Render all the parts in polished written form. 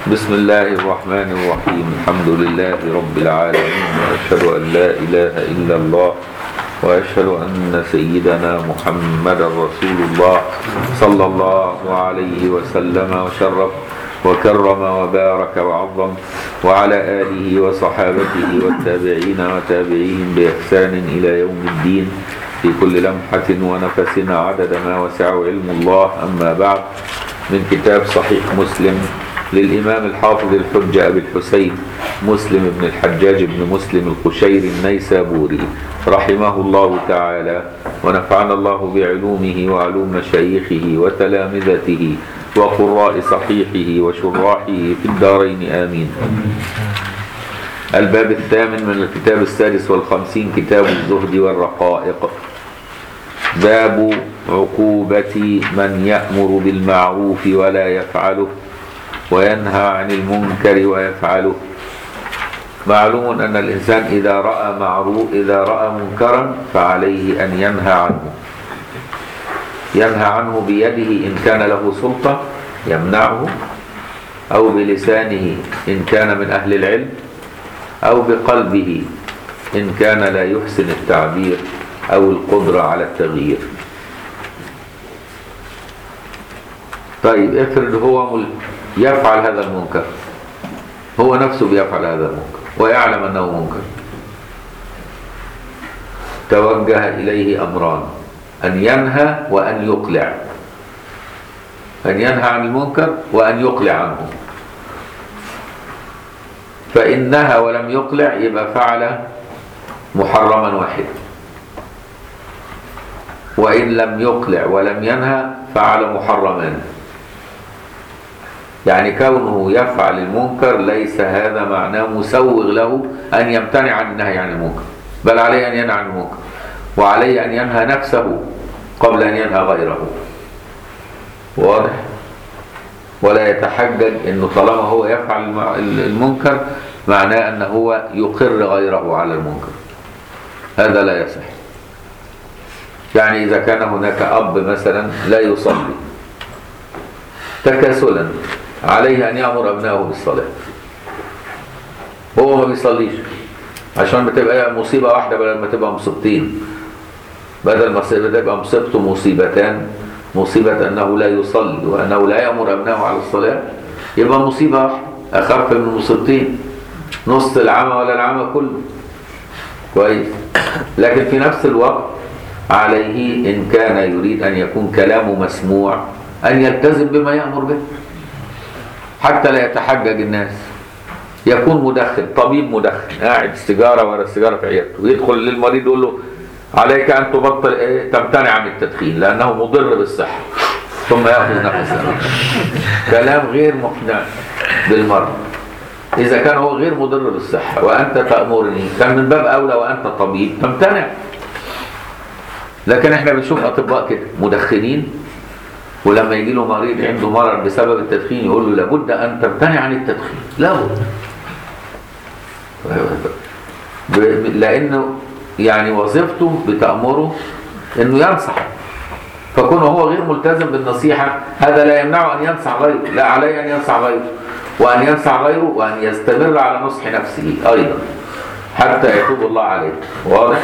بسم الله الرحمن الرحيم. الحمد لله رب العالمين، وأشهد أن لا إله إلا الله، وأشهد أن سيدنا محمد رسول الله صلى الله عليه وسلم وشرف وكرم وبارك وعظم، وعلى آله وصحابته والتابعين وتابعيهم بإحسان إلى يوم الدين، في كل لمحة ونفس عدد ما وسعه علم الله. أما بعد، من كتاب صحيح مسلم للإمام الحافظ الحجة أبي الحسين مسلم بن الحجاج بن مسلم القشيري النيسابوري رحمه الله تعالى، ونفعنا الله بعلومه وعلوم مشايخه وتلامذته وقراء صحيحه وشراحه في الدارين آمين. الباب الثامن من الكتاب السادس والخمسين، كتاب الزهد والرقائق. باب عقوبة من يأمر بالمعروف ولا يفعله، وينهى عن المنكر ويفعله. معلوم أن الإنسان إذا رأى منكرا فعليه أن ينهى عنه بيده إن كان له سلطة يمنعه، أو بلسانه إن كان من أهل العلم، أو بقلبه إن كان لا يحسن التعبير أو القدرة على التغيير. طيب، افرض هو يفعل هذا المنكر، هو نفسه بيفعل هذا المنكر ويعلم أنه منكر، توجه إليه أمران: أن ينهى وأن يقلع. أن ينهى عن المنكر وأن يقلع عنه. فإن نهى ولم يقلع يبقى فعل محرما واحدا، وإن لم يقلع ولم ينهى فعل محرمان. يعني كونه يفعل المنكر ليس هذا معناه مسوغ له أن يمتنع عن النهي عن المنكر، بل عليه أن ينهى عن المنكر، وعليه أن ينهى نفسه قبل أن ينهى غيره. واضح؟ ولا يتحجج أنه طالما هو يفعل المنكر معناه أنه هو يقر غيره على المنكر، هذا لا يصح. يعني إذا كان هناك أب مثلا لا يصلي تكاسلا، عليه أن يأمر أبنائه بالصلاة، هو ما بيصليش، عشان بتبقى مصيبة واحدة بدل ما تبقى مصيبتين، بدل ما تبقى مصيبته مصيبتان، مصيبة أنه لا يصلي وأنه لا يأمر أبنائه على الصلاة، يبقى مصيبة واحدة أخف من مصيبتين، نص العمى ولا العمى كله. كويس. لكن في نفس الوقت عليه إن كان يريد أن يكون كلامه مسموع أن يلتزم بما يأمر به، حتى لا يتحجج الناس. يكون مدخن، طبيب مدخن قاعد السيجارة ورا السيجارة في عيادته، ويدخل للمريض يقول له عليك أن تمتنع عن التدخين لأنه مضر بالصحة، ثم يأخذ نفسه. كلام غير مقنع بالمرض. إذا كان هو غير مضر بالصحة وأنت تأمرني، كان من باب أولى وأنت طبيب تمتنع. لكن احنا بنشوف أطباء كده مدخنين، ولما يجي له مريض عنده مرض بسبب التدخين يقول له لابد أن تمتنع عن التدخين، لابد، لأنه يعني وظيفته بتأمره أنه ينصح، فكونه هو غير ملتزم بالنصيحة هذا لا يمنعه أن ينصح غيره، لا عليه أن ينصح غيره، وأن ينصح غيره، وأن يستمر على نصح نفسه أيضا حتى يتوب الله عليه. واضح؟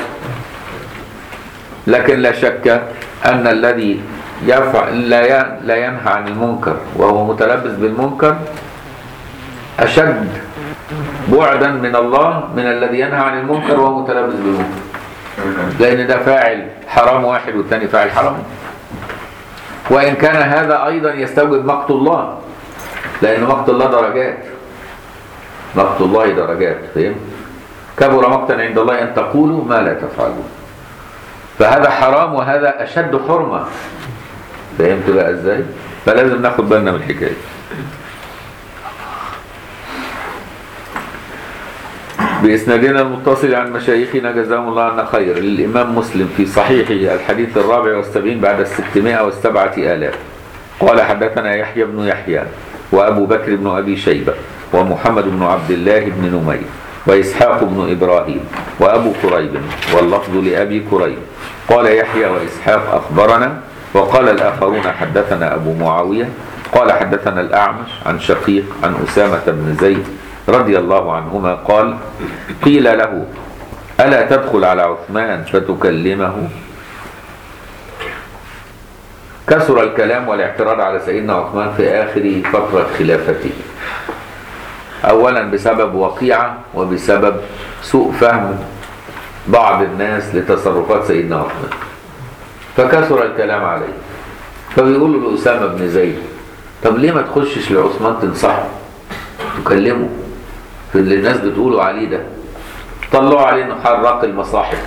لكن لا شك أن الذي لا ينهى عن المنكر وهو متلبس بالمنكر أشد بعدا من الله من الذي ينهى عن المنكر وهو متلبس بالمنكر، لأن ده فاعل حرام واحد والثاني فاعل حرام. وإن كان هذا أيضا يستوجب مقت الله، لأن مقت الله درجات، مقت الله درجات. فهم؟ كبر مقتا عند الله أن تقولوا ما لا تفعلون. فهذا حرام وهذا أشد حرمة. فهمت بقى ازاي؟ فلازم ناخد بالنا من الحكايه. بإسنادنا المتصل عن مشايخنا جزاهم الله عنا خير، للإمام مسلم في صحيحه الحديث 74 بعد 607. قال: حدثنا يحيى بن يحيى وأبو بكر بن أبي شيبة ومحمد بن عبد الله بن نمير وإسحاق بن إبراهيم وأبو كريب، واللفظ لأبي كريب. قال يحيى وإسحاق: أخبرنا. وقال الآخرون: حدثنا أبو معاوية قال حدثنا الأعمش عن شقيق عن أسامة بن زيد رضي الله عنهما قال قيل له ألا تدخل على عثمان فتكلمه؟ كثر الكلام والاعتراض على سيدنا عثمان في آخر فترة خلافته، أولا بسبب وقيعة وبسبب سوء فهم بعض الناس لتصرفات سيدنا عثمان، فكثر الكلام عليه. فبيقولوا لأسامة بن زيد طب ليه ما تخشش لعثمان تنصحه تكلمه في اللي الناس بتقولوا عليه ده؟ طلعوا عليه انه حرق المصاحف،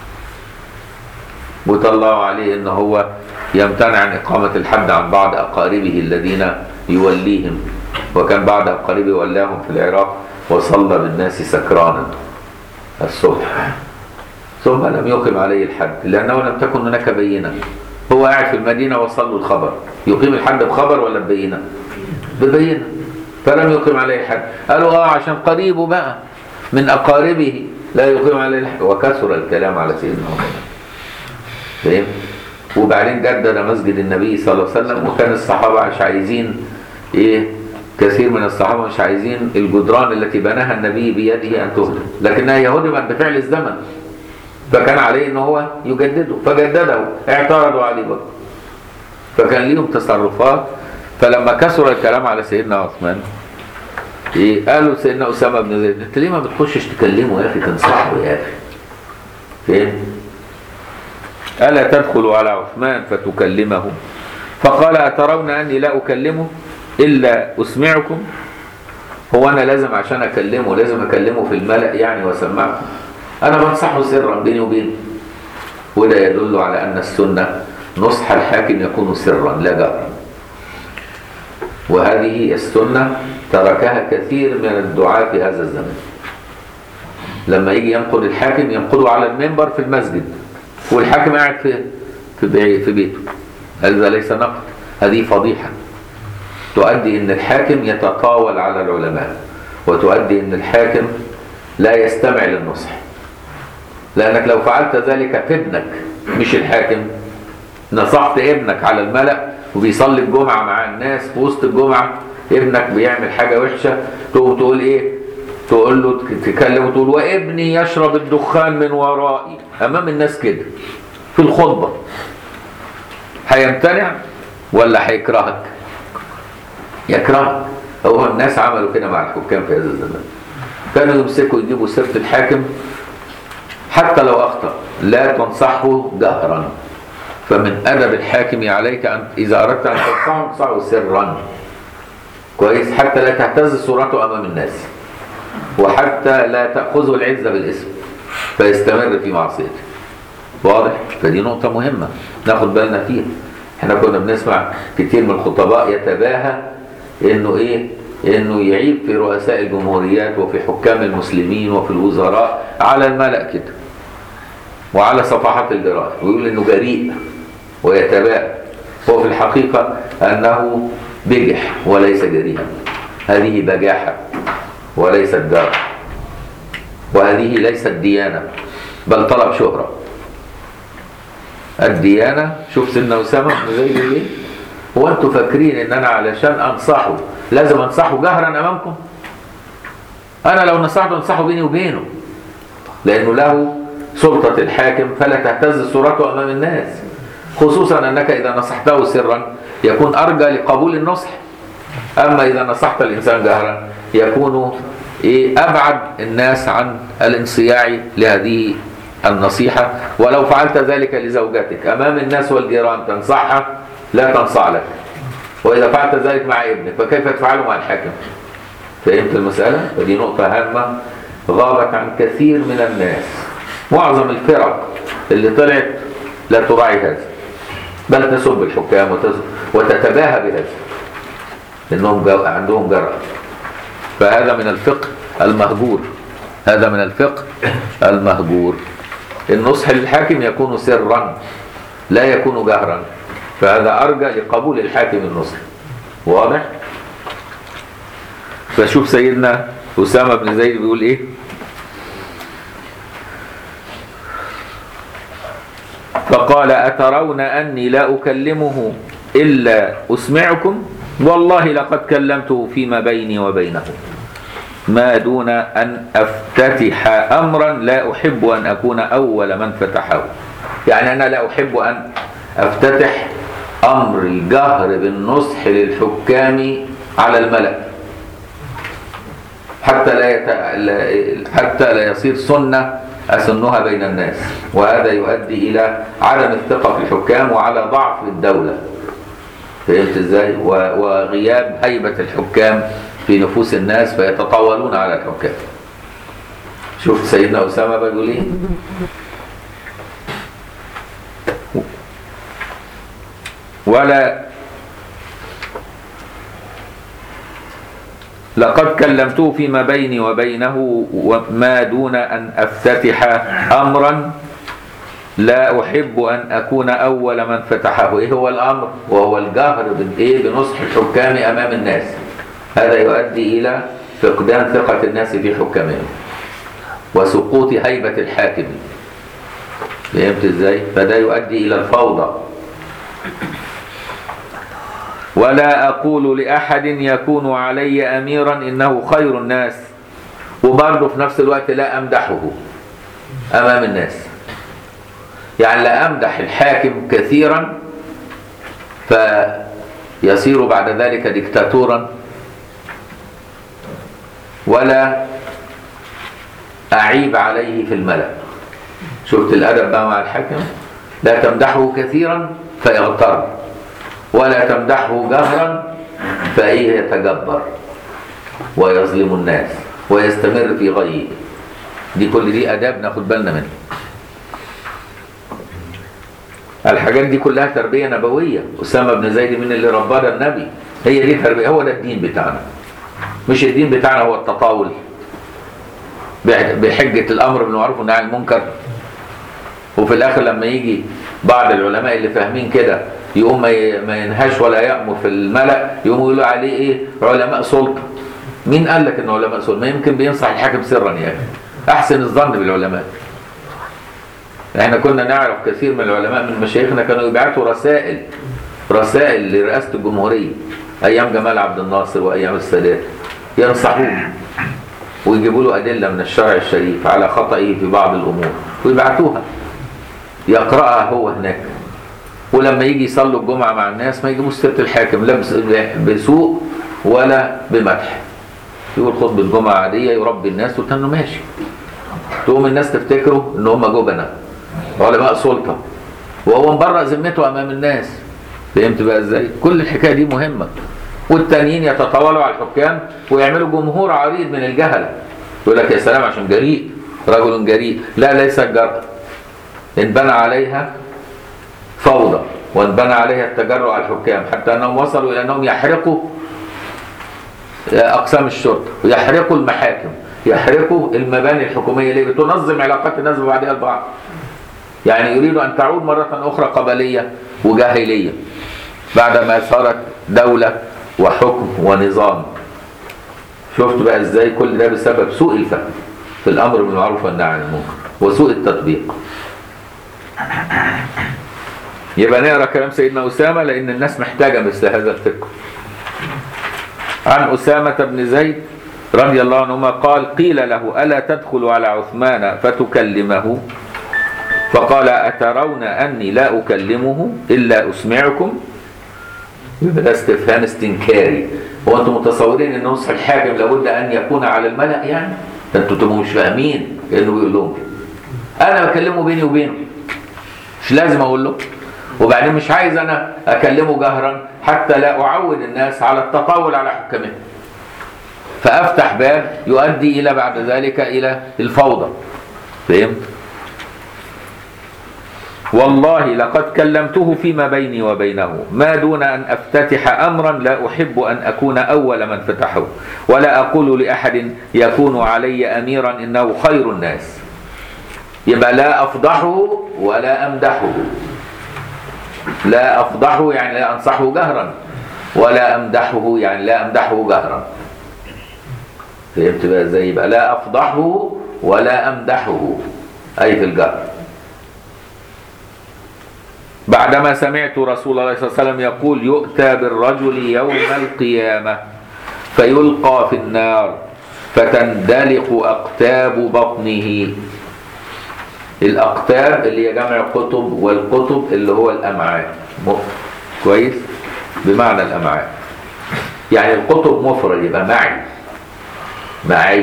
وطلعوا عليه انه هو يمتنع عن إقامة الحد عن بعض أقاربه الذين يوليهم، وكان بعض أقاربه ولاهم في العراق وصلى بالناس سكرانا الصبح ثم لم يقم عليه الحد لأنه لم تكن هناك بينة. هو قاعد في المدينة وصلوا الخبر، يقيم الحد بخبر ولا ببينة؟ ببينة، فلم يقم عليه الحد. قالوا عشان قريبه بقى من أقاربه لا يقيم عليه الحد، وكثر الكلام على سيدنا عمر. فاهم؟ وبعدين جدد مسجد النبي صلى الله عليه وسلم، وكان الصحابة مش عايزين كثير من الصحابة مش عايزين الجدران التي بناها النبي بيده أن تهدم، لكنها هدمت بفعل الزمن، فكان عليه ان هو يجدده، فجدده، اعترضوا عليه برضه، فكان ليهم تصرفات. فلما كثر الكلام على سيدنا عثمان قالوا سيدنا أسامة بن زيد انت ليه ما بتخشش تكلمه يا اخي تنصحه يا اخي؟ فين؟ ألا تدخل على عثمان فتكلمه؟ فقال أترون أني لا أكلمه إلا أسمعكم؟ هو أنا لازم عشان أكلمه لازم أكلمه في الملأ يعني وأسمعكم؟ أنا بنصحه سرا بيني وبينه. وده يدل على أن السنة نصح الحاكم يكون سرا لا جهرا، وهذه السنة تركها كثير من الدعاة في هذا الزمن. لما يجي ينقض الحاكم ينقضه على المنبر في المسجد والحاكم قاعد في بيته، هذا ليس نقد، هذه فضيحة تؤدي ان الحاكم يتطاول على العلماء، وتؤدي ان الحاكم لا يستمع للنصح. لأنك لو فعلت ذلك في ابنك مش الحاكم، نصحت ابنك على الملأ وبيصلي الجمعة مع الناس في وسط الجمعة، ابنك بيعمل حاجة وحشة تقول تقول له تتكلم وتقول وابني يشرب الدخان من ورائي أمام الناس كده في الخطبة، هيمتنع ولا هيكرهك؟ يكرهك. هو الناس عملوا كده مع الحكام في هذا الزمان، كانوا يمسكوا يجيبوا سيرة الحاكم حتى لو أخطأ لا تنصحه جهرا. فمن أدب الحاكم عليك أن إذا أردت أن تنصحه سرا كويس، حتى لا تهتز صورته أمام الناس، وحتى لا تأخذه العزة بالاسم فيستمر في معصيته. واضح؟ فدي نقطة مهمة ناخد بالنا فيها. احنا كنا بنسمع كتير من الخطباء يتباهى انه يعيب في رؤساء الجمهوريات وفي حكام المسلمين وفي الوزراء على الملأ كده وعلى صفحات الجرائد، ويقول انه جريء ويتباهى، هو في الحقيقة انه بجح وليس جريئا. هذه بجاحة وليست جرأة، وهذه ليست ديانة بل طلب شهرة. الديانة شوف سيدنا أسامة بن زيد ليه؟ هو أنتوا فاكرين إن أنا علشان أنصحه لازم أنصحه جهرا أمامكم؟ أنا لو نصحته أنصحه بيني وبينه، لأنه له سلطة الحاكم فلا تهتز صورته أمام الناس، خصوصا أنك إذا نصحته سرا يكون أرجى لقبول النصح. أما إذا نصحت الإنسان جهرا يكون أبعد الناس عن الانصياع لهذه النصيحة. ولو فعلت ذلك لزوجتك أمام الناس والجيران تنصحها لا تنصح لك، وإذا فعلت ذلك مع ابنك فكيف تفعله مع الحاكم؟ فهمت المسألة؟ فدي نقطة هامة غابت عن كثير من الناس. معظم الفرق اللي طلعت لا تراعي هذا، بل تسب الحكام وتتباهى بهذا إنهم عندهم جرأة. فهذا من الفقه المهجور، هذا من الفقه المهجور. النصح للحاكم يكون سرا لا يكون جهرا، فهذا أرجى لقبول الحاكم النصح. واضح؟ فشوف سيدنا أسامة بن زيد بيقول إيه؟ فقال أترون أني لا أكلمه إلا أسمعكم؟ والله لقد كلمته فيما بيني وبينه ما دون أن أفتتح أمرا لا أحب أن أكون أول من فتحه. يعني أنا لا أحب أن أفتتح أمر الجهر بالنصح للحكام على الملأ حتى لا يصير سنة أسنها بين الناس، وهذا يؤدي إلى عدم الثقة في الحكام وعلى ضعف الدولة. فهمت إزاي؟ وغياب هيبة الحكام في نفوس الناس فيتطاولون على الحكام. شوف سيدنا أسامة بيقول إيه؟ لقد كلمته فيما بيني وبينه وما دون أن أفتتح أمرا لا أحب أن أكون أول من فتحه. إيه هو الأمر؟ وهو الجهر بنصح الحكام أمام الناس. هذا يؤدي إلى فقدان ثقة الناس في حكامهم وسقوط هيبة الحاكم. فهمت إزاي؟ فده يؤدي إلى الفوضى. ولا أقول لأحد يكون علي أميرا إنه خير الناس، وبرضه في نفس الوقت لا أمدحه أمام الناس. يعني لا أمدح الحاكم كثيرا فيصير بعد ذلك ديكتاتورا، ولا أعيب عليه في الملأ. شفت الأدب بقى مع الحاكم؟ لا تمدحه كثيرا فيغتر، ولا تمدحه جهرا فإيه يتجبر ويظلم الناس ويستمر في غيه. كل دي آداب ناخد بالنا منها. الحاجات دي كلها تربية نبوية. أسامة بن زيد من اللي ربانا النبي. هي دي تربية، هو ده الدين بتاعنا. مش الدين بتاعنا هو التطاول بحجة الأمر بالمعروف والنهي عن المنكر، وفي الآخر لما يجي بعض العلماء اللي فاهمين كده يقوم ما ينهاش ولا يأمر في الملأ، يقوموا يقولوا عليه إيه؟ علماء سلطة. مين قال لك إنه علماء سلطة؟ ما يمكن بينصح الحاكم سرا يا أخي. أحسن الظن بالعلماء. احنا كنا نعرف كثير من العلماء من مشايخنا كانوا يبعثوا رسائل لرئاسة الجمهورية أيام جمال عبد الناصر وأيام السادات، ينصحوه ويجيبوا له أدلة من الشرع الشريف على خطئه في بعض الأمور ويبعثوها يقرأها هو هناك. ولما يجي يصلوا الجمعة مع الناس ما يجيبوش سيرة الحاكم لا بسوء ولا بمدح. يقول خطبة الجمعة عادية يربي الناس وتنه ماشي. تقوم الناس تفتكروا إن هم جبنة علماء سلطة وهو مبرأ ذمته أمام الناس. فهمت بقى إزاي؟ كل الحكاية دي مهمة. والتانيين يتطاولوا على الحكام ويعملوا جمهور عريض من الجهلة. يقول لك يا سلام عشان جريء، رجل جريء. لا، ليس الجرأة. إن بنى عليها فوضى وإن بنى عليها التجرؤ على الحكام، حتى أنهم وصلوا إلى أنهم يحرقوا أقسام الشرطة ويحرقوا المحاكم، يحرقوا المباني الحكومية اللي بتنظم علاقات الناس ببعضها البعض. يعني يريدوا أن تعود مرة أخرى قبلية وجاهلية بعدما صارت دولة وحكم ونظام. شفت بقى إزاي؟ كل ده بسبب سوء الفهم في الأمر بالمعروف والنهي عن المنكر وسوء التطبيق. يبقى نقرأ كلام سيدنا أسامة لأن الناس محتاجة مثل هذا الفكر. عن أسامة بن زيد رضي الله عنهما قال: قيل له: ألا تدخل على عثمان فتكلمه؟ فقال: أترون أني لا أكلمه إلا أسمعكم؟ ده استفهام استنكاري. هو أنتم متصورين أن نصح الحاكم لابد أن يكون على الملأ؟ يعني أنتم مش فاهمين إنه بيقول لهم أنا بكلمه بيني وبينه، مش لازم أقول له. وبعدين مش عايز أنا أكلمه جهرا حتى لا أعود الناس على التطاول على حكامهم، فأفتح باب يؤدي إلى بعد ذلك إلى الفوضى. فهمت؟ والله لقد كلمته فيما بيني وبينه ما دون أن أفتتح أمرا لا أحب أن أكون أول من فتحه، ولا أقول لأحد يكون علي أميرا إنه خير الناس. يبقى لا أفضحه ولا أمدحه. لا أفضحه يعني لا أنصحه جهرا، ولا أمدحه يعني لا أمدحه جهرا. فهمت بقى ازاي؟ يبقى لا أفضحه ولا أمدحه أي في الجهر. بعدما سمعت رسول الله صلى الله عليه وسلم يقول يؤتى بالرجل يوم القيامة فيلقى في النار فتندلق أقتاب بطنه. الأقتاب اللي هي جمع قطب، والقطب اللي هو الأمعاء. كويس؟ بمعنى الأمعاء. يعني القطب مفرد يبقى معي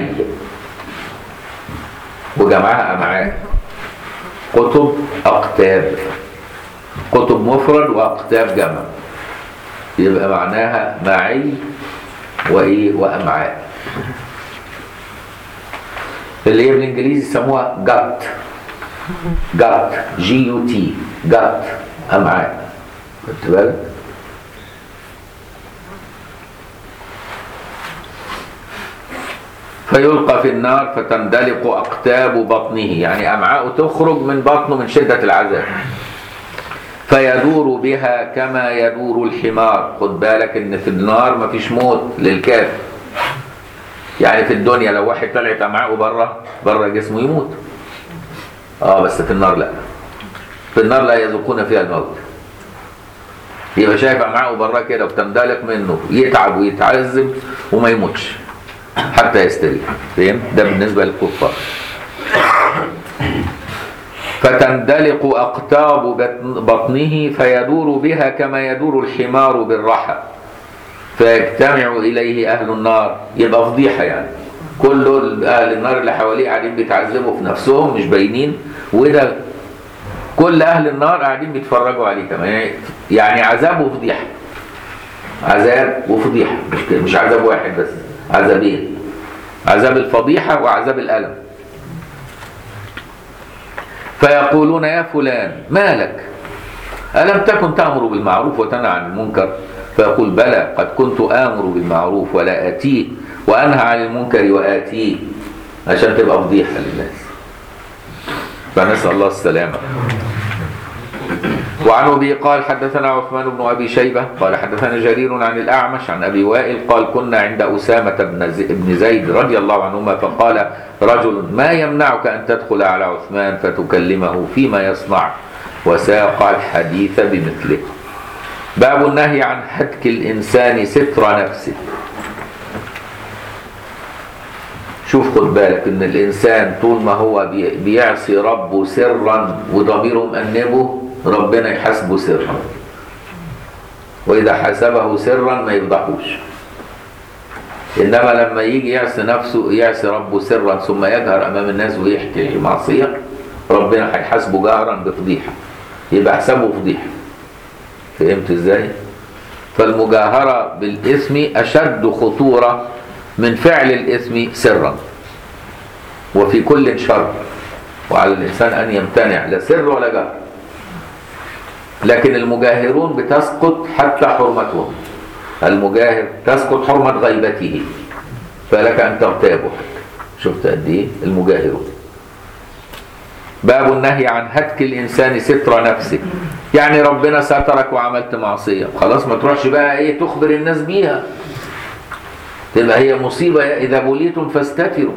وجمعها أمعاء. قطب أقتاب، قطب مفرد وأقتاب جمع، يبقى معناها معي وأمعاء. اللي هي بالإنجليزي يسموها gut GUT gut أمعاء. خدت بالك؟ فيلقى في النار فتندلق أقتاب بطنه، يعني أمعاء تخرج من بطنه من شدة العذاب. فيدور بها كما يدور الحمار. خد بالك إن في النار مفيش موت للكافر. يعني في الدنيا لو واحد طلعت أمعاءه بره جسمه يموت. بس في النار لا. في النار لا يذوقون فيها الموت. يبقى شايف أمعاءه بره كده وبتندلق منه، يتعب ويتعذب وما يموتش حتى يستريح. فهم؟ ده بالنسبة للكفار. فتندلق أقتاب بطنه فيدور بها كما يدور الحمار بالرحى فيجتمع إليه أهل النار. يبقى فضيحة يعني. كل أهل النار اللي حواليه قاعدين بيتعذبوا في نفسهم مش باينين، وده كل أهل النار قاعدين بيتفرجوا عليه كمان. يعني عذاب وفضيحة. عذاب وفضيحة، مش عذاب واحد بس، عذابين. عذاب الفضيحة وعذاب الألم. فيقولون يا فلان ما لك؟ ألم تكن تأمر بالمعروف وتنهى عن المنكر؟ فيقول بلى قد كنت آمر بالمعروف ولا آتيه، وأنهى عن المنكر وآتيه، عشان تبقى فضيحة للناس. فنسأل الله السلامة. وعن أبي قال حدثنا عثمان بن أبي شيبة قال حدثنا جرير عن الأعمش عن أبي وائل قال كنا عند أسامة بن زيد رضي الله عنهما فقال رجل ما يمنعك أن تدخل على عثمان فتكلمه فيما يصنع، وساق الحديث بمثله. باب النهي عن هتك الإنسان ستر نفسه. شوف خد بالك إن الإنسان طول ما هو بيعصي ربه سرا وضميره مأنبه ربنا يحاسبه سرا، وإذا حاسبه سرا ما يفضحوش. إنما لما يجي يعصي نفسه يعصي ربه سرا ثم يجهر أمام الناس ويحكي معصية ربنا هيحاسبه جهرا بفضيحة، يبقى حسابه فضيحة. فهمت إزاي؟ فالمجاهرة بالإثم أشد خطورة من فعل الإثم سرا، وفي كل شر، وعلى الإنسان أن يمتنع لا سر ولا جهر. لكن المجاهرون بتسقط حتى حرمتهم. المجاهر تسقط حرمة غيبته، فلك أن تغتابه. شفت قد إيه المجاهرون. باب النهي عن هتك الإنسان ستر نفسه، يعني ربنا سترك وعملت معصية خلاص ما تروحش بقى إيه تخبر الناس بيها، تبقى هي مصيبة. إذا بليتم فاستتروا.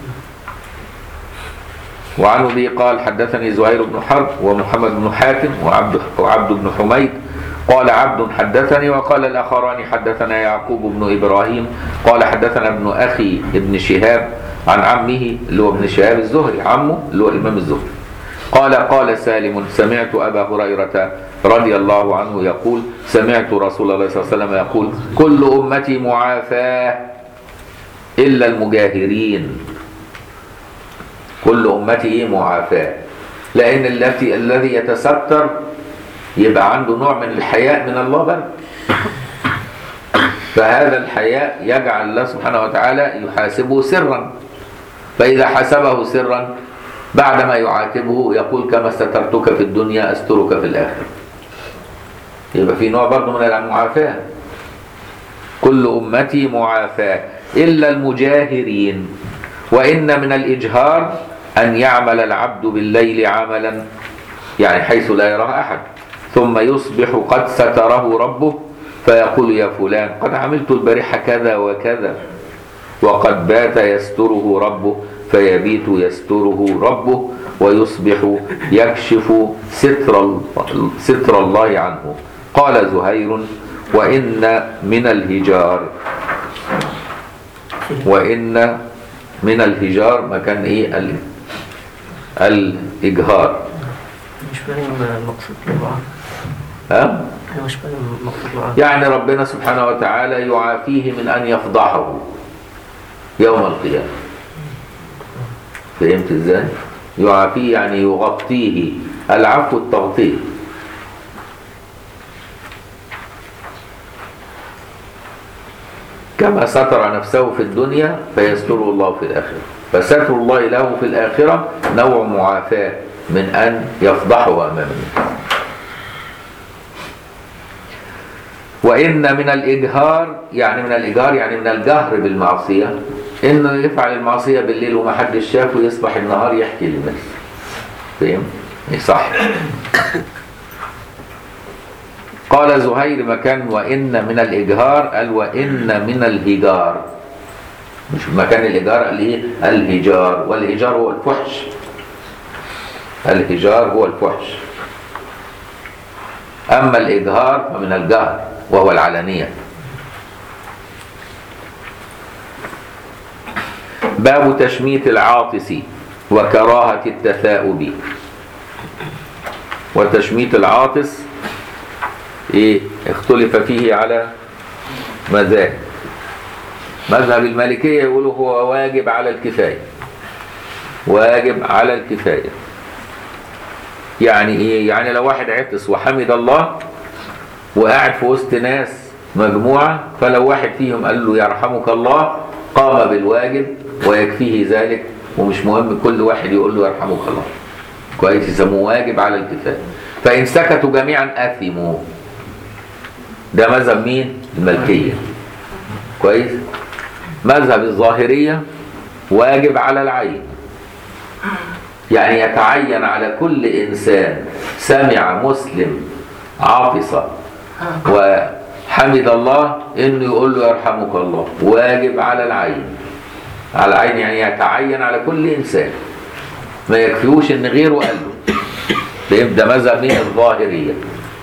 وعن أبي قال حدثني زهير بن حرب ومحمد بن حاتم وعبد بن حميد قال عبد حدثني، وقال الآخران حدثنا يعقوب بن إبراهيم قال حدثنا ابن أخي ابن شهاب عن عمه اللي هو ابن شهاب الزهري، عمه اللي هو الإمام الزهري قال سالم سمعت أبا هريرة رضي الله عنه يقول سمعت رسول الله صلى الله عليه وسلم يقول كل أمتي معافاة إلا المجاهرين. كل أمتي معافاة، لأن الذي يتستر يبقى عنده نوع من الحياء من الله بل. فهذا الحياء يجعل الله سبحانه وتعالى يحاسبه سرا، فإذا حسبه سرا بعدما يعاتبه يقول كما سترتك في الدنيا أسترك في الآخرة. يبقى في نوع برضه من المعافاة. كل أمتي معافاة إلا المجاهرين. وإن من الإجهار أن يعمل العبد بالليل عملا يعني حيث لا يراه أحد ثم يصبح قد ستره ربه فيقول يا فلان قد عملت البارحة كذا وكذا، وقد بات يستره ربه فيبيت يستره ربه ويصبح يكشف ستر الله عنه. قال زهير: وإن من الهجار. وإن من الهجار مكان إيه؟ الإجهار. مش فاهم مقصود معاه. ها؟ أنا مش فاهم مقصود معاه. يعني ربنا سبحانه وتعالى يعافيه من أن يفضحه يوم القيامة. فهمت إزاي؟ يعافيه يعني يغطيه. العفو التغطية. كما ستر نفسه في الدنيا فيستره الله في الآخرة، فستر الله له في الآخرة نوع معافاة من أن يفضحه أمام الناس. وإن من الإجهار يعني من الإجهار يعني من الجهر بالمعصية، إنه يفعل المعصية بالليل وما حدش شافه، يصبح النهار يحكي للناس. فهم؟ صح. قال زهير مكان وإن من الإجهار قال وإن من الهجار، مش مكان الإجهار قال إيه؟ الهجار، والهجار هو الفحش. الهجار هو الفحش. أما الإجهار فمن الجهر وهو العلانية. باب تشميت العاطس وكراهة التثاؤب. وتشميت العاطس ايه؟ اختلف فيه على مذاهب. مذهب المالكية يقولوا هو واجب على الكفاية. واجب على الكفاية. يعني ايه؟ يعني لو واحد عطس وحمد الله وقاعد في وسط ناس مجموعة، فلو واحد فيهم قال له يرحمك الله قام بالواجب ويكفيه ذلك، ومش مهم كل واحد يقول له يرحمك الله. كويس؟ يسموه واجب على الكفاية. فإن سكتوا جميعا أثموا. ده مذهب مين؟ المالكية. كويس؟ مذهب الظاهرية واجب على العين، يعني يتعين على كل إنسان سمع مسلم عاطس وحمد الله إنه يقول له يرحمك الله. واجب على العين. على العين يعني يتعين على كل إنسان، ما يكفيوش إن غيره قال له. ده مذهب مين؟ الظاهرية.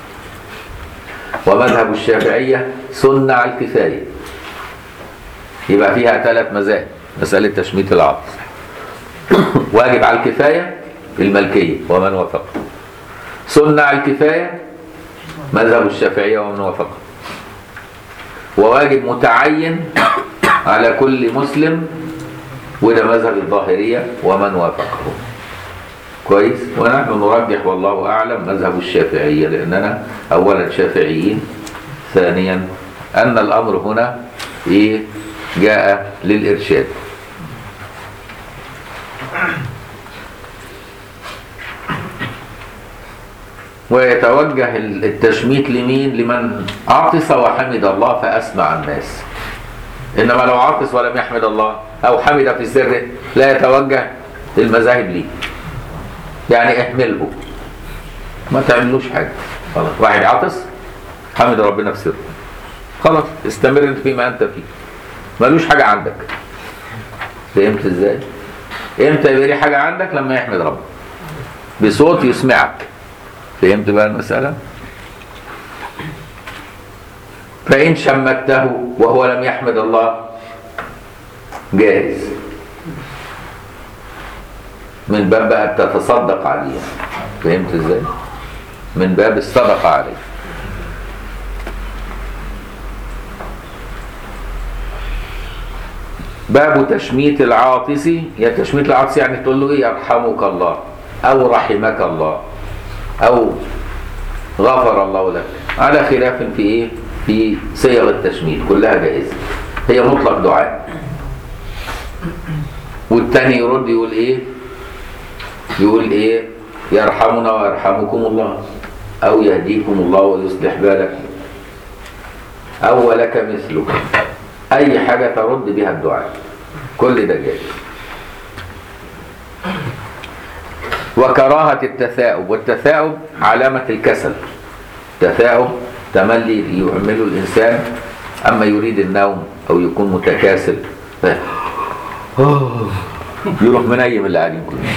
ومذهب الشافعية سنة على الكفاية. يبقى فيها 3 مذاهب. مسألة تشميت العاطس واجب على الكفاية المالكية ومن وافق. سنة على الكفاية مذهب الشافعية ومن وافق. وواجب متعين على كل مسلم، وده مذهب الظاهرية ومن وافقه. كويس؟ ونحن نرجح والله أعلم مذهب الشافعية، لأننا أولا شافعيين، ثانيا أن الأمر هنا إيه؟ جاء للإرشاد. ويتوجه التشميت لمين؟ لمن عطس وحمد الله فأسمع الناس. إنما لو عطس ولم يحمد الله أو حمد في سره لا يتوجه المذاهب ليه. يعني احمله، ما تعملوش حاجة. خلاص، واحد عطس حمد ربنا في سره، خلاص استمر انت فيما انت فيه، مالوش حاجة عندك. فهمت ازاي؟ امتى يبقى ليه حاجة عندك؟ لما يحمد ربنا بصوت يسمعك. فهمت بقى المسألة؟ فإن شمته وهو لم يحمد الله جائز، من باب بقى تتصدق عليه. فهمت ازاي؟ من باب الصدقة عليه. باب تشميت العاطس. يا تشميت العاطس يعني تقول له ايه؟ يرحمك الله او رحمك الله او غفر الله لك، على خلاف في ايه؟ في صيغ التشميت كلها جائزة، هي مطلق دعاء. والتاني يرد يقول ايه؟ يقول ايه؟ يرحمنا ويرحمكم الله او يهديكم الله ويصلح بالكم او ولك مثله. اي حاجة ترد بها الدعاء كل ده جائز. وكراهة التثاؤب. والتثاؤب علامة الكسل. تثاؤب تملي يعمله الإنسان أما يريد النوم أو يكون متكاسل يروح منيم اللي قاعدين كلهم.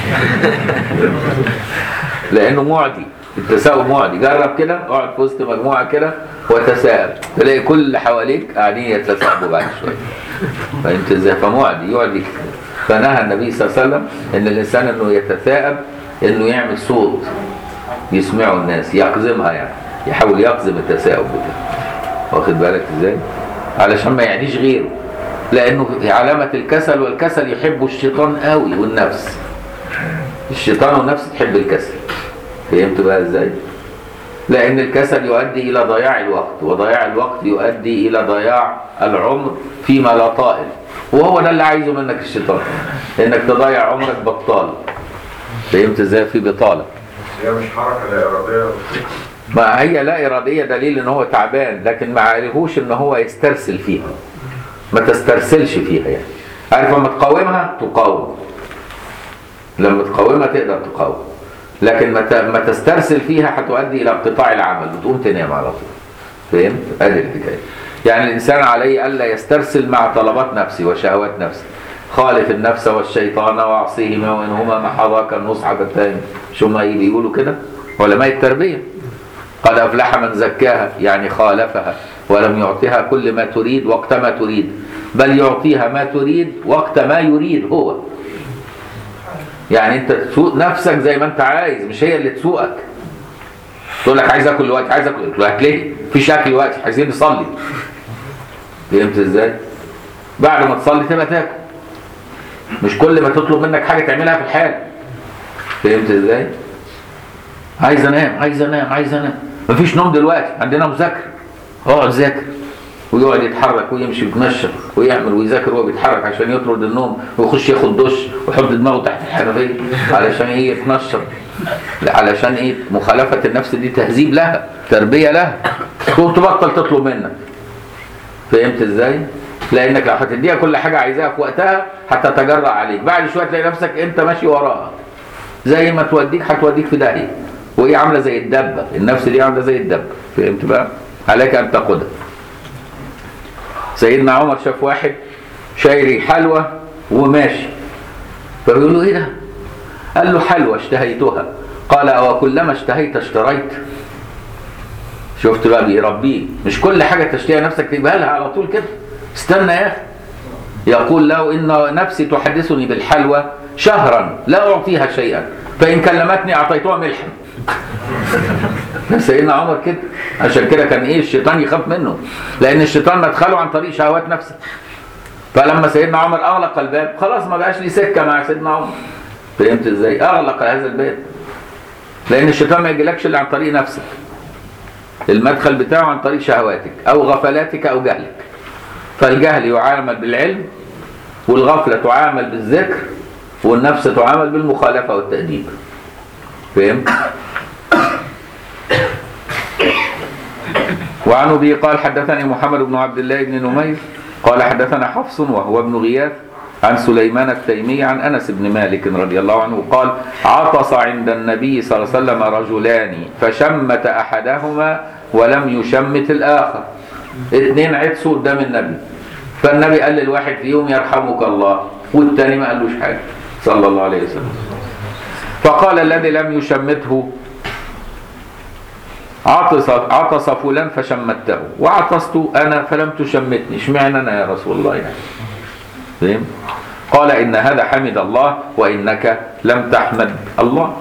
لانه معدي، التساؤل معدي. جرب كده، اقعد في وسط مجموعه كده وتساءل، تلاقي كل اللي حواليك قاعدين يتساءلوا بعد شويه. فانت ازاي؟ فمعدي يقعد. فنهى النبي صلى الله عليه وسلم ان الانسان انه يتثاءب، انه يعمل صوت يسمعه الناس، يقزمها يعني، يحاول يقزم التثاؤب بتاعه. واخد بالك ازاي؟ علشان ما يعنيش غيره، لانه علامه الكسل، والكسل يحبه الشيطان قوي والنفس. الشيطان والنفس تحب الكسل. فهمت بقى ازاي؟ لان الكسل يؤدي الى ضياع الوقت، وضياع الوقت يؤدي الى ضياع العمر فيما لا طائل، وهو ده اللي عايزه منك الشيطان، انك تضيع عمرك بطال. فهمت ازاي؟ في بطاله. هي مش حركه لا اراديه. ما هي لا اراديه دليل ان هو تعبان، لكن ما عرفوش ان هو يسترسل فيها. ما تسترسلش فيها يعني. عارف لما تقاومها تقاوم، لما تقاومها تقدر تقاوم، لكن ما تسترسل فيها هتؤدي الى انقطاع العمل وتقوم تنام على طول. فهمت؟ ادي الحكايه. يعني الانسان عليه الا يسترسل مع طلبات نفسه وشهوات نفسه. خالف النفس والشيطان واعصيهما وانهما محضاك النصح بالتاني. شو ما بيقولوا كده علماء التربيه؟ قد افلح من زكاها، يعني خالفها ولم يعطيها كل ما تريد وقت ما تريد، بل يعطيها ما تريد وقت ما يريد هو. يعني انت تسوق نفسك زي ما انت عايز، مش هي اللي تسوقك. تقول لك عايز اكل دلوقتي، عايز اكل دلوقتي ليه؟ مفيش اكل دلوقتي، عايزين نصلي. فهمت ازاي؟ بعد ما تصلي تبقى تاكل. مش كل ما تطلب منك حاجه تعملها في الحال. فهمت ازاي؟ عايز انام، عايز انام، عايز انام. مفيش نوم دلوقتي، عندنا مذاكره. اقعد ذاكر. ويقعد يتحرك ويمشي ويتمشى ويعمل ويذاكر وهو بيتحرك عشان يطرد النوم، ويخش ياخد دش ويحط دماغه تحت الحنفيه علشان ايه؟ يتنشط. علشان ايه؟ مخالفه النفس دي تهذيب لها، تربيه لها، تبطل تطلب منك. فهمت ازاي؟ لانك لو هتديها كل حاجه عايزاها في وقتها هتتجرأ عليك، بعد شويه تلاقي نفسك انت ماشي وراها، زي ما توديك هتوديك في داهيه. وهي عامله زي الدبه، النفس دي عامله زي الدبه. فهمت بقى؟ عليك ان تقودها. سيدنا عمر شاف واحد شايري حلوى وماشي، فبيقول له ايه ده؟ قال له حلوى اشتهيتها. قال او كلما اشتهيت اشتريت؟ شفت بقى؟ بيربيه. مش كل حاجه تشتهيها نفسك تجيبها لها على طول كده، استنى يا اخي. يقول له ان نفسي تحدثني بالحلوى شهرا لا اعطيها شيئا، فان كلمتني اعطيتها ملحا. سيدنا عمر كده. عشان كده كان ايه؟ الشيطان يخاف منه، لان الشيطان مدخله عن طريق شهوات نفسه. فلما سيدنا عمر اغلق الباب خلاص ما بقاش ليه سكه مع سيدنا عمر. فهمت ازاي؟ اغلق هذا الباب، لان الشيطان ما يجيلكش الا عن طريق نفسك. المدخل بتاعه عن طريق شهواتك او غفلاتك او جهلك. فالجهل يعامل بالعلم، والغفله تعامل بالذكر، والنفس تعامل بالمخالفه والتأديب. فهمت؟ وعن ابي قال حدثني محمد بن عبد الله بن نمير قال حدثنا حفص وهو ابن غياث عن سليمان التيمي عن انس بن مالك رضي الله عنه قال عطس عند النبي صلى الله عليه وسلم رجلان فشمت احدهما ولم يشمت الاخر. اثنين عطسوا قدام النبي، فالنبي قال للواحد فيهم يرحمك الله، والثاني ما قالوش حاجه صلى الله عليه وسلم. فقال الذي لم يشمته عطس فلان فشمته، وعطست انا فلم تشمتني، اشمعنى انا يا رسول الله يعني؟ فهم؟ قال ان هذا حمد الله وانك لم تحمد الله.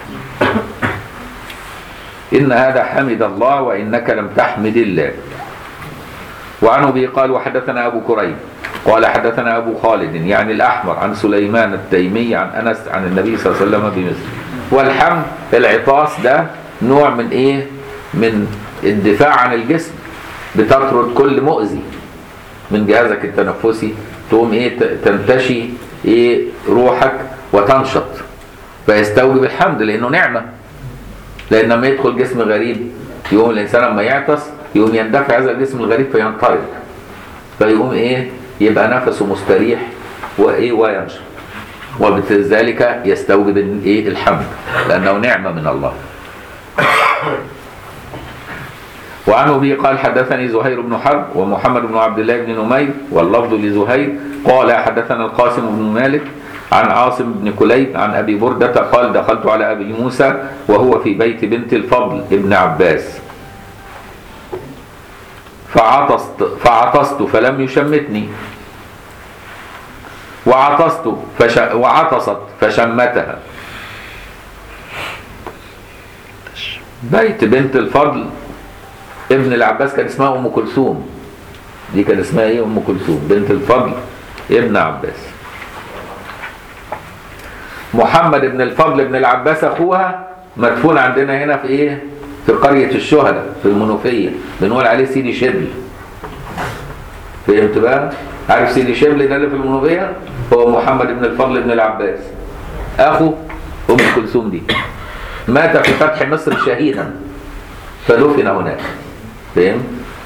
ان هذا حمد الله وانك لم تحمد الله. وعن ابي قال وحدثنا ابو كريب قال حدثنا ابو خالد يعني الاحمر عن سليمان التيمي عن انس عن النبي صلى الله عليه وسلم بمثله. والحمد العطاس ده نوع من ايه؟ من الدفاع عن الجسم، بتطرد كل مؤذي من جهازك التنفسي، تقوم ايه؟ تنتشي ايه؟ روحك وتنشط، فيستوجب الحمد لانه نعمه. لان لما يدخل جسم غريب يقوم الانسان لما يعطس يقوم يندفع هذا الجسم الغريب فينطرد، فيقوم ايه؟ يبقى نفسه مستريح وايه؟ وينشط، وبذلك يستوجب ايه؟ الحمد، لانه نعمه من الله. وعن ابي قال حدثني زهير بن حرب ومحمد بن عبد الله بن نمير واللفظ لزهير قال حدثنا القاسم بن مالك عن عاصم بن كليب عن أبي بردة قال دخلت على أبي موسى وهو في بيت بنت الفضل ابن عباس فعطست فلم يشمتني، وعطست فشمتها. بيت بنت الفضل ابن العباس كان اسمها أم كلثوم، دي كان اسمها ايه؟ أم كلثوم بنت الفضل ابن عباس. محمد بن الفضل بن العباس أخوها مدفون عندنا هنا في ايه؟ في قرية الشهداء في المنوفية، بنقول عليه سيدي شبل. فهمت بقى؟ عارف سيدي شبل ده اللي في المنوفية؟ هو محمد بن الفضل بن العباس أخو أم كلثوم دي. مات في فتح مصر شهيدا فدفن هناك. فهمت؟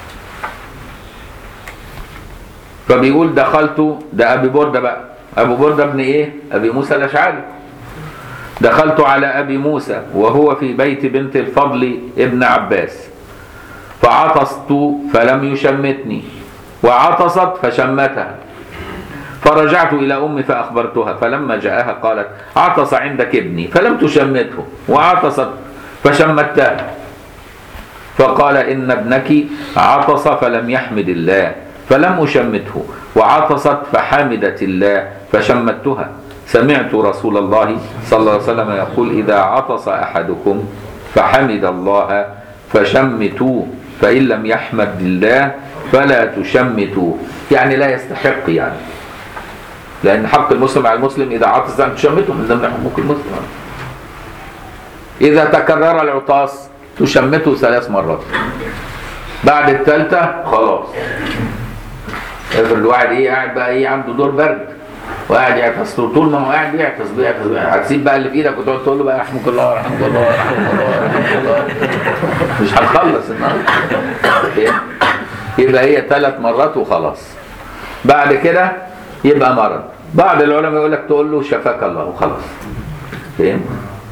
فبيقول دخلت، ده أبي بردة بقى، أبو بردة ابن إيه؟ أبي موسى الأشعري. دخلت على أبي موسى وهو في بيت بنت الفضل ابن عباس فعطست فلم يشمتني، وعطست فشمتها. فرجعت إلى أمي فأخبرتها، فلما جاءها قالت عطس عندك ابني فلم تشمته، وعطست فشمتها. فقال إن ابنك عطس فلم يحمد الله فلم أشمته، وعطست فحمدت الله فشمتها. سمعت رسول الله صلى الله عليه وسلم يقول إذا عطس أحدكم فحمد الله فشمتوه، فإن لم يحمد الله فلا تشمتوه. يعني لا يستحق، يعني لأن حق المسلم على المسلم إذا عطس أن تشمته، من ضمن حقوق المسلم. إذا تكرر العطاس تشمته 3 مرات، بعد الثالثة خلاص. افرض واحد ايه قاعد بقى ايه عنده دور برد وقاعد يعطس، طول ما هو قاعد بيعطس هتسيب بقى اللي في ايدك وتقعد تقول له بقى رحمك الله رحمك الله رحمك الله رحمك الله، مش هتخلص النهارده. يبقى هي 3 مرات وخلاص. بعد كده يبقى مرض. بعض العلماء يقول لك تقول له شفاك الله وخلاص. فهمت؟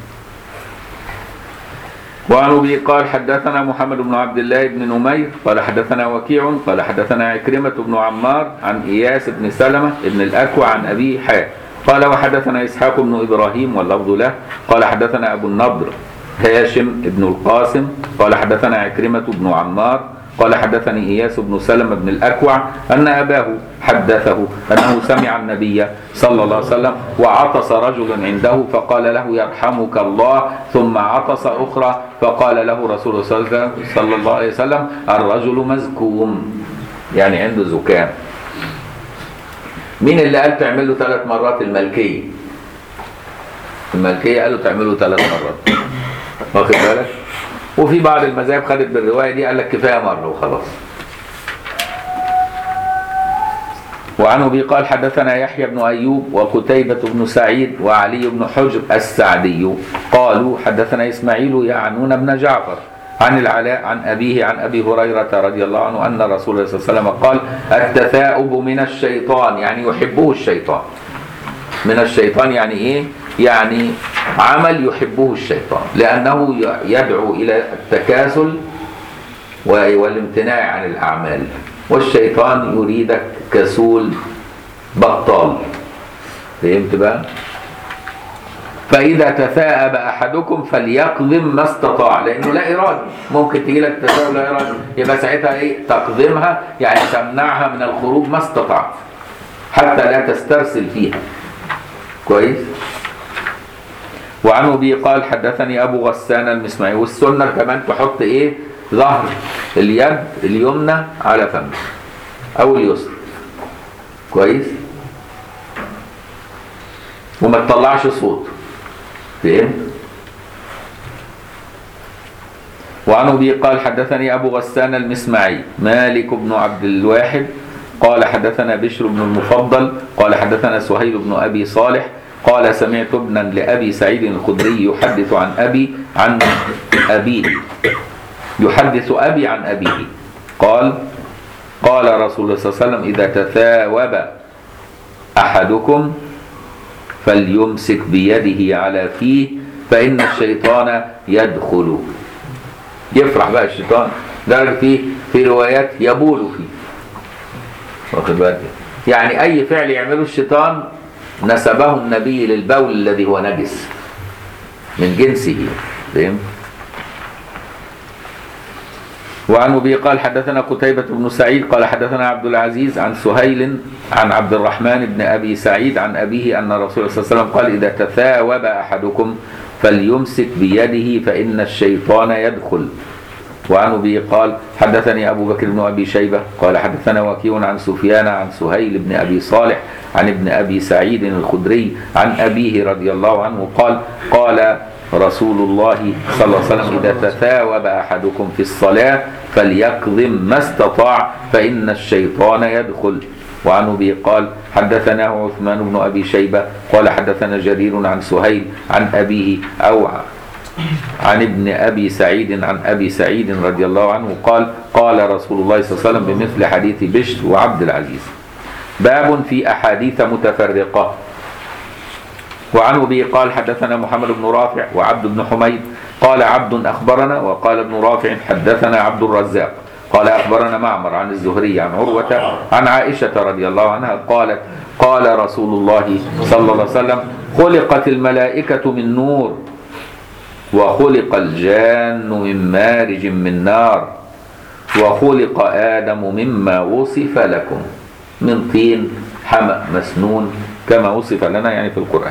وعن أبي قال حدثنا محمد بن عبد الله بن نمير قال حدثنا وكيع قال حدثنا عكرمة بن عمار عن إياس بن سلمة بن الأكوع عن أبي حاء قال وحدثنا إسحاق بن إبراهيم واللفظ له قال حدثنا أبو النضر هاشم بن القاسم قال حدثنا عكرمة بن عمار قال حدثني إياس بن سلمة بن الأكوع أن أباه حدثه أنه سمع النبي صلى الله عليه وسلم وعطس رجل عنده فقال له يرحمك الله، ثم عطس أخرى فقال له رسول الله صلى الله عليه وسلم الرجل مزكوم، يعني عنده زكام. مين اللي قال تعمل له 3 مرات؟ المالكية. المالكية قالوا تعمل له 3 مرات، واخد بالك؟ وفي بعض المذاهب خدت بالرواية دي قال لك كفاية مرة وخلاص. وعن أبي قال حدثنا يحيى بن أيوب وقتيبة بن سعيد وعلي بن حجر السعدي قالوا حدثنا إسماعيل يعنون بن جعفر عن العلاء عن أبيه عن أبي هريرة رضي الله عنه أن رسول الله صلى الله عليه وسلم قال التثاؤب من الشيطان، يعني يحبه الشيطان. من الشيطان يعني إيه؟ يعني عمل يحبه الشيطان، لأنه يدعو إلى التكاسل والامتناع عن الأعمال، والشيطان يريدك كسول بطال. فهمت بقى؟ فإذا تثاءب أحدكم فليقدم ما استطاع، لأنه لا إرادة، ممكن تجي لك تثاؤب لا إرادة، يبقى ساعتها إيه؟ تقدمها، يعني تمنعها من الخروج ما استطعت حتى لا تسترسل فيها. كويس؟ وعن أبي قال حدثني أبو غسان المسمعي. والسنة كمان تحط إيه؟ ظهر اليد اليمنى على فمك أو اليسرى. كويس؟ وما تطلعش صوت. فهمت؟ وعن أبي قال حدثني أبو غسان المسمعي مالك بن عبد الواحد قال حدثنا بشر بن المفضل قال حدثنا سهيل بن أبي صالح قال سمعت ابنا لأبي سعيد الخدري يحدث عن أبي عن أبيه، يحدث أبي عن أبيه قال قال رسول الله صلى الله عليه وسلم إذا تثاوب أحدكم فليمسك بيده على فيه فإن الشيطان يدخل. يفرح بقى الشيطان، درجة في روايات يبول فيه. واخد بالك؟ يعني أي فعل يعمله الشيطان نسبه النبي للبول الذي هو نجس من جنسه. فهم؟ وعن أبي قال حدثنا قتيبة بن سعيد قال حدثنا عبد العزيز عن سهيل عن عبد الرحمن بن أبي سعيد عن أبيه أن رسول الله صلى الله عليه وسلم قال إذا تثاوب أحدكم فليمسك بيده فإن الشيطان يدخل. وعن أبي قال حدثني أبو بكر بن أبي شيبة قال حدثنا وكيع عن سفيان عن سهيل بن أبي صالح عن ابن أبي سعيد الخدري عن أبيه رضي الله عنه قال قال رسول الله صلى الله عليه وسلم إذا تثاوب أحدكم في الصلاة فليكظم ما استطاع فإن الشيطان يدخل. وعن أبي قال حدثناه عثمان بن أبي شيبة قال حدثنا جرير عن سهيل عن أبيه أو عن ابن أبي سعيد عن أبي سعيد رضي الله عنه قال قال رسول الله صلى الله عليه وسلم بمثل حديث بشر وعبد العزيز. باب في أحاديث متفرقة. وعن أبي قال حدثنا محمد بن رافع وعبد بن حميد قال عبد أخبرنا وقال ابن رافع حدثنا عبد الرزاق قال أخبرنا معمر عن الزهري عن عروة عن عائشة رضي الله عنها قالت قال رسول الله صلى الله عليه وسلم خلقت الملائكة من نور وخلق الجان من مارج من نار وخلق آدم مما وصف لكم من طين حمأ مسنون كما وصف لنا يعني في القرآن.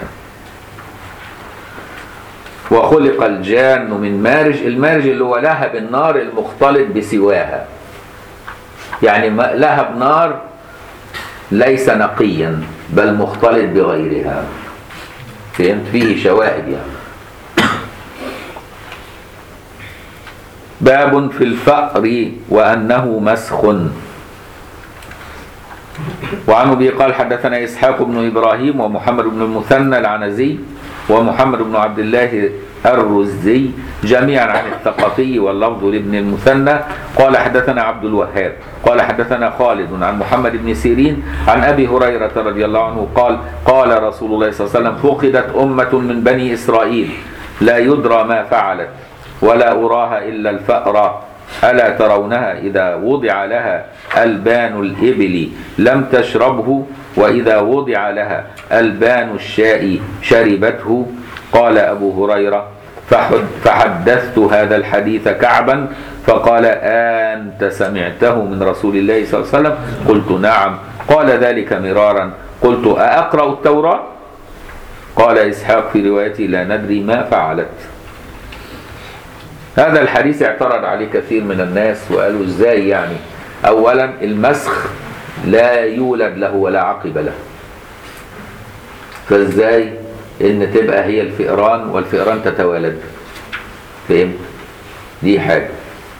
وخلق الجان من مارج، المارج اللي هو لهب النار المختلط بسواها، يعني لهب نار ليس نقيا بل مختلط بغيرها. فهمت؟ فيه شواهد يعني. باب في الفأر وأنه مسخ. وعن أبي قال حدثنا إسحاق بن إبراهيم ومحمد بن المثنى العنزي ومحمد بن عبد الله الرزي جميعا عن الثقفي واللفظ لابن المثنى قال حدثنا عبد الوهاب قال حدثنا خالد عن محمد بن سيرين عن أبي هريرة رضي الله عنه قال قال رسول الله صلى الله عليه وسلم فقدت أمة من بني إسرائيل لا يدرى ما فعلت ولا أراها إلا الفأر ألا ترونها إذا وضع لها ألبان الإبل لم تشربه وإذا وضع لها ألبان الشاء شربته. قال أبو هريرة فحدثت هذا الحديث كعبا فقال أنت سمعته من رسول الله صلى الله عليه وسلم؟ قلت نعم. قال ذلك مرارا. قلت أأقرأ التوراة؟ قال إسحاق في روايته لا ندري ما فعلت. هذا الحديث اعترض عليه كثير من الناس وقالوا ازاي يعني؟ اولا المسخ لا يولد له ولا عقب له، فازاي ان تبقى هي الفئران والفئران تتوالد؟ فهمت؟ دي حاجة.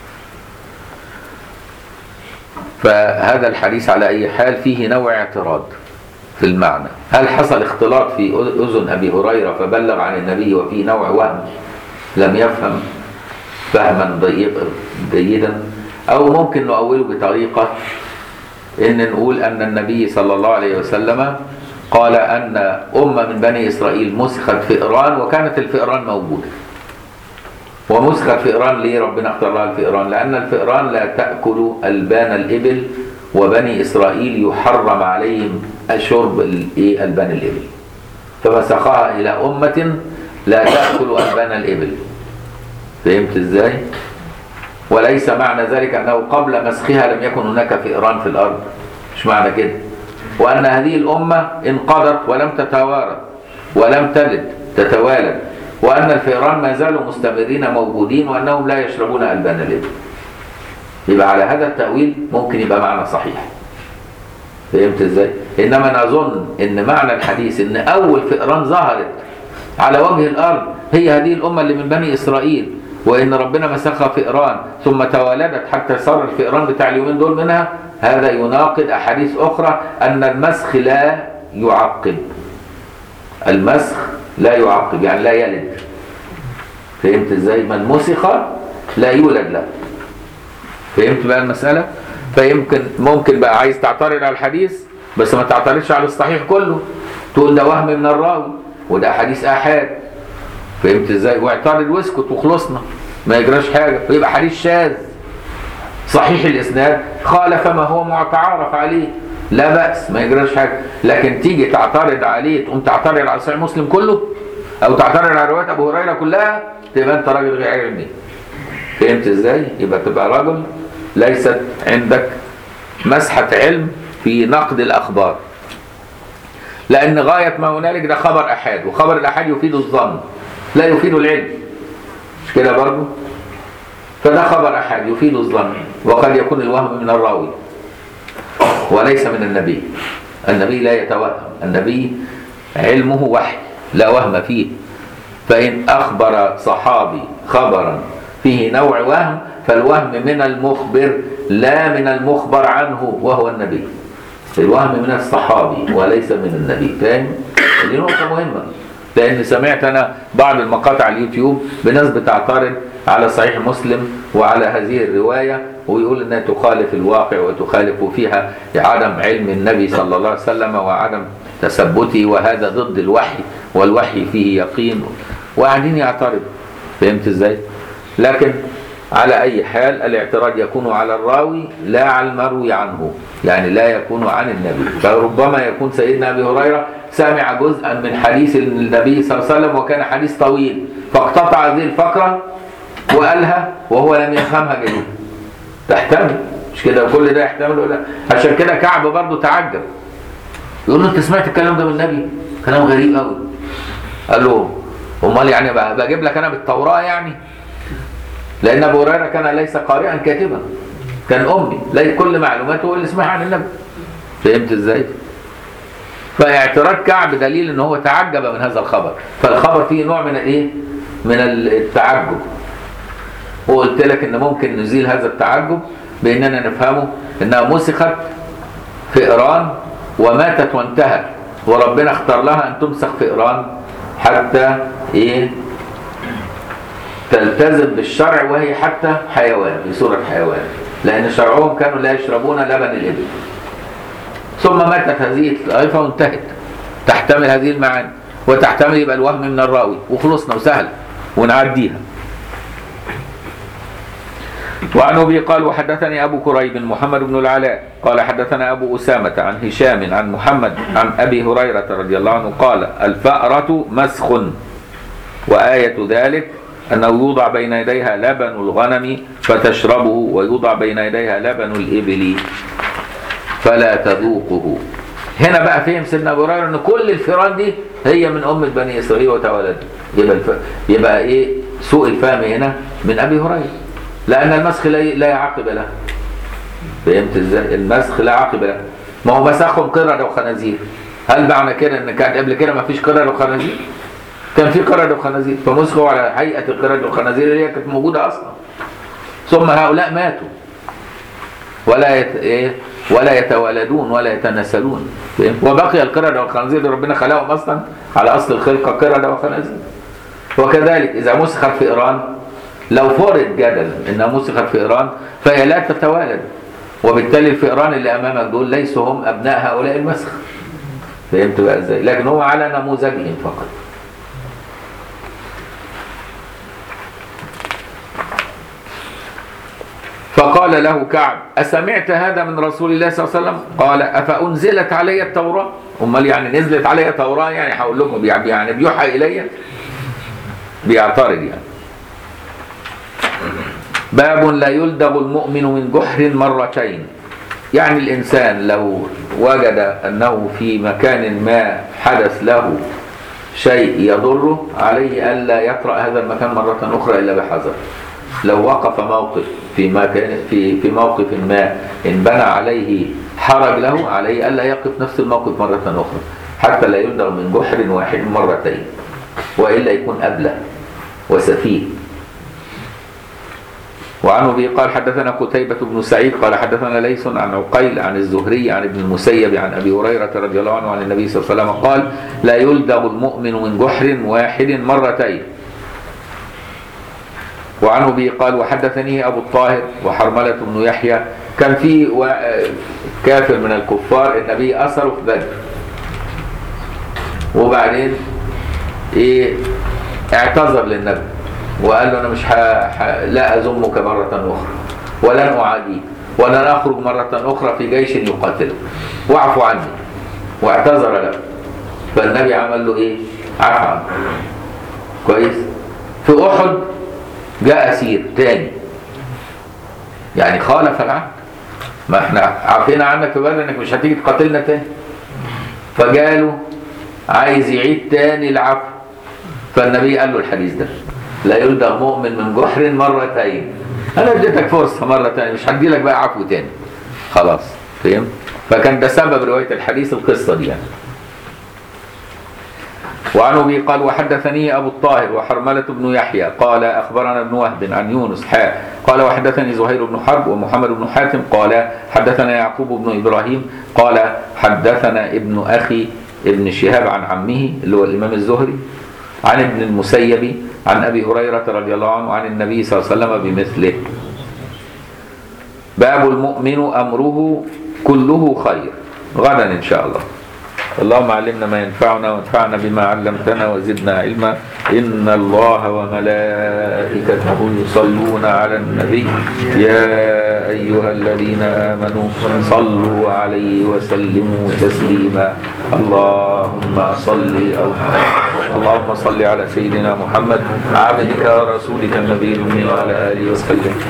فهذا الحديث على اي حال فيه نوع اعتراض في المعنى. هل حصل اختلاط في اذن ابي هريرة فبلغ عن النبي وفيه نوع وهم لم يفهم فهما جيدا، أو ممكن نؤوله بطريقة إن نقول أن النبي صلى الله عليه وسلم قال أن أمة من بني إسرائيل مسخت فئران وكانت الفئران موجودة. ومسخت فئران ليه ربنا اختار لها الفئران؟ لأن الفئران لا تأكل ألبان الإبل وبني إسرائيل يحرم عليهم شرب ألبان الإبل، فمسخها إلى أمة لا تأكل ألبان الإبل. فهمت ازاي؟ وليس معنى ذلك انه قبل مسخها لم يكن هناك فئران في الارض، مش معنى كده. وان هذه الامه انقضت ولم تتوارث ولم تلد تتوالد، وان الفئران ما زالوا مستمرين موجودين وانهم لا يشربون البان الابل. يبقى على هذا التاويل ممكن يبقى معنى صحيح. فهمت ازاي؟ انما نظن ان معنى الحديث ان اول فئران ظهرت على وجه الارض هي هذه الامه اللي من بني اسرائيل، وإن ربنا مسخها فئران ثم توالدت حتى صار الفئران بتاع اليومين دول منها، هذا يناقض أحاديث أخرى أن المسخ لا يعقب. المسخ لا يعقب يعني لا يلد. فهمت إزاي؟ من مسخ لا يولد له. فهمت بقى المسألة؟ ممكن بقى عايز تعترض على الحديث بس ما تعترضش على الصحيح كله، تقول ده وهم من الراوي وده حديث آحاد. فهمت ازاي؟ واعترض واسكت وخلصنا ما يجراش حاجه، ويبقى حديث شاذ صحيح الاسناد خالف ما هو متعارف عليه، لا بأس، ما يجراش حاجة. لكن تيجي تعترض عليه، تقوم تعترض على صحيح مسلم كله أو تعترض على روايات أبو هريرة كلها، تبقى أنت راجل غير علمي. فهمت إزاي؟ يبقى تبقى راجل ليست عندك مسحة علم في نقد الأخبار، لأن غاية ما هنالك ده خبر أحاد، وخبر الأحاد يفيد الظن لا يفيد العلم، مش كده برضه؟ فده خبر أحاد يفيد الظن، وقد يكون الوهم من الراوي وليس من النبي. النبي لا يتوهم، النبي علمه وحي لا وهم فيه. فإن أخبر صحابي خبرا فيه نوع وهم، فالوهم من المخبر لا من المخبر عنه وهو النبي. الوهم من الصحابي وليس من النبي. فاهم؟ دي نقطة مهمة، لأن سمعت أنا بعض المقاطع على اليوتيوب بناس بتعترض على صحيح مسلم وعلى هذه الرواية، ويقول أنها تخالف الواقع وتخالف فيها عدم علم النبي صلى الله عليه وسلم وعدم تثبته، وهذا ضد الوحي، والوحي فيه يقين، وقاعدين يعترض. فهمت ازاي؟ لكن على أي حال الاعتراض يكون على الراوي لا على المروي عنه، يعني لا يكون عن النبي. فربما يكون سيدنا أبي هريرة سمع جزءا من حديث النبي صلى الله عليه وسلم وكان حديث طويل، فاقتطع هذه الفقرة وقالها وهو لم يفهمها جيدا. تحتمل، مش كده؟ وكل ده يحتمل ولا؟ عشان كده كعب برضه تعجب، يقول له أنت سمعت الكلام ده من النبي؟ كلام غريب قوي. قال له امال يعني بجيب لك انا بالتوراة يعني؟ لان ابو هريره كان ليس قارئا كاتبا، كان امي، لا كل معلوماته هو اللي سمعها عن النبي. فهمت ازاي؟ فاعتراض كعب دليل ان هو تعجب من هذا الخبر، فالخبر فيه نوع من الايه؟ من التعجب. وقلت لك ان ممكن نزيل هذا التعجب باننا نفهمه انها مسخت في ايران وماتت وانتهت، وربنا اختار لها ان تمسخ في ايران حتى ايه؟ تلتزم بالشرع، وهي حتى حيوان، في صورة حيوان، لأن شرعهم كانوا لا يشربون لبن الإبل. ثم ماتت هذه الطائفة وانتهت. تحتمل هذه المعاني، وتحتمل يبقى الوهم من الراوي، وخلصنا وسهل ونعديها. وعن أبي قال وحدثني أبو كريب محمد بن العلاء قال حدثنا أبو أسامة عن هشام عن محمد عن أبي هريرة رضي الله عنه قال الفأرة مسخ، وآية ذلك أنه يوضع بين يديها لبن الغنم فتشربه، ويوضع بين يديها لبن الإبل فلا تذوقه. هنا بقى فهم سيدنا أبو هريرة أن كل الفيران دي هي من أمة بني إسرائيل وتولد. يبقى إيه سوء الفهم هنا من أبي هريرة، لأن المسخ لا عاقب له. فهمت إزاي؟ المسخ لا عاقب له. ما هو مسخهم قردة وخنازير. هل معنى كده أن كان قبل كده ما فيش قردة وخنازير؟ كان في قردة وخنازير، فمسخوا على هيئة القردة والخنازير اللي هي كانت موجودة أصلا. ثم هؤلاء ماتوا ولا يتوالدون ولا يتناسلون، وبقي القردة والخنازير اللي ربنا خلقهم أصلا على أصل الخلقة قردة وخنازير. وكذلك إذا مسخت في إيران، لو فرض جدلا إنها مسخت في إيران فهي لا تتوالد، وبالتالي الفئران اللي أمامك دول ليسوا هم أبناء هؤلاء المسخ. فهمت بقى إزاي؟ لكن هو على نموذجهم فقط. فقال له كعب أسمعت هذا من رسول الله صلى الله عليه وسلم؟ قال أفأنزلت علي التوراة؟ أمال يعني نزلت علي توراة يعني هقول لكم يعني بيوحى إلي؟ بيعترض يعني. باب لا يلدغ المؤمن من جحر مرتين، يعني الإنسان لو وجد أنه في مكان ما حدث له شيء يضره عليه ألا يقرأ هذا المكان مرة أخرى إلا بحذر. لو وقف موقف في موقف ما إن بنى عليه حرج له، عليه ألا يقف نفس الموقف مرة أخرى حتى لا يلدغ من جحر واحد مرتين، وإلا يكون أبله وسفيه. وعنه به قال حدثنا قتيبة بن سعيد قال حدثنا ليث عن عقيل عن الزهري عن ابن المسيب عن أبي هريرة رضي الله عنه عن النبي صلى الله عليه وسلم قال لا يلدغ المؤمن من جحر واحد مرتين. وعنه به قال وحدثني أبو الطاهر وحرملة بن يحيى كان في كافر من الكفار النبي أسره في بدر، وبعدين اعتذر للنبي وقال له أنا مش لا أزمك مرة أخرى ولن أعاديك، ولن أخرج مرة أخرى في جيش يقاتله، واعفوا عني، واعتذر له. فالنبي عمل له إيه؟ عفى عنه. كويس. في أحد جاء أسير تاني، يعني خالف العهد، ما احنا عارفين عنك في بدر انك مش هتيجي تقاتلنا تاني، فجاله عايز يعيد تاني العفو. فالنبي قال له الحديث ده: لا يلدغ مؤمن من جحر مرتين. انا اديتك فرصه مره تانية، مش هدي لك بقى عفو تاني، خلاص. فهمت؟ فكان ده سبب روايه الحديث القصه دي يعني. وعن أبي قال: وحدثني أبو الطاهر وحرملة بن يحيى قال أخبرنا ابن وهب عن يونس قال وحدثني زهير بن حرب ومحمد بن حاتم قال حدثنا يعقوب بن إبراهيم قال حدثنا ابن أخي ابن شهاب عن عمه اللي هو الإمام الزهري عن ابن المسيب عن أبي هريرة رضي الله عنه عن النبي صلى الله عليه وسلم بمثله. باب المؤمن أمره كله خير، غدا إن شاء الله. اللهم علمنا ما ينفعنا وانفعنا بما علمتنا وزدنا علما. إن الله وملائكته يصلون على النبي يا أيها الذين آمنوا صلوا عليه وسلموا تسليما. اللهم صل على سيدنا محمد عبدك ورسولك النبي الأمي وعلى آله وسلم.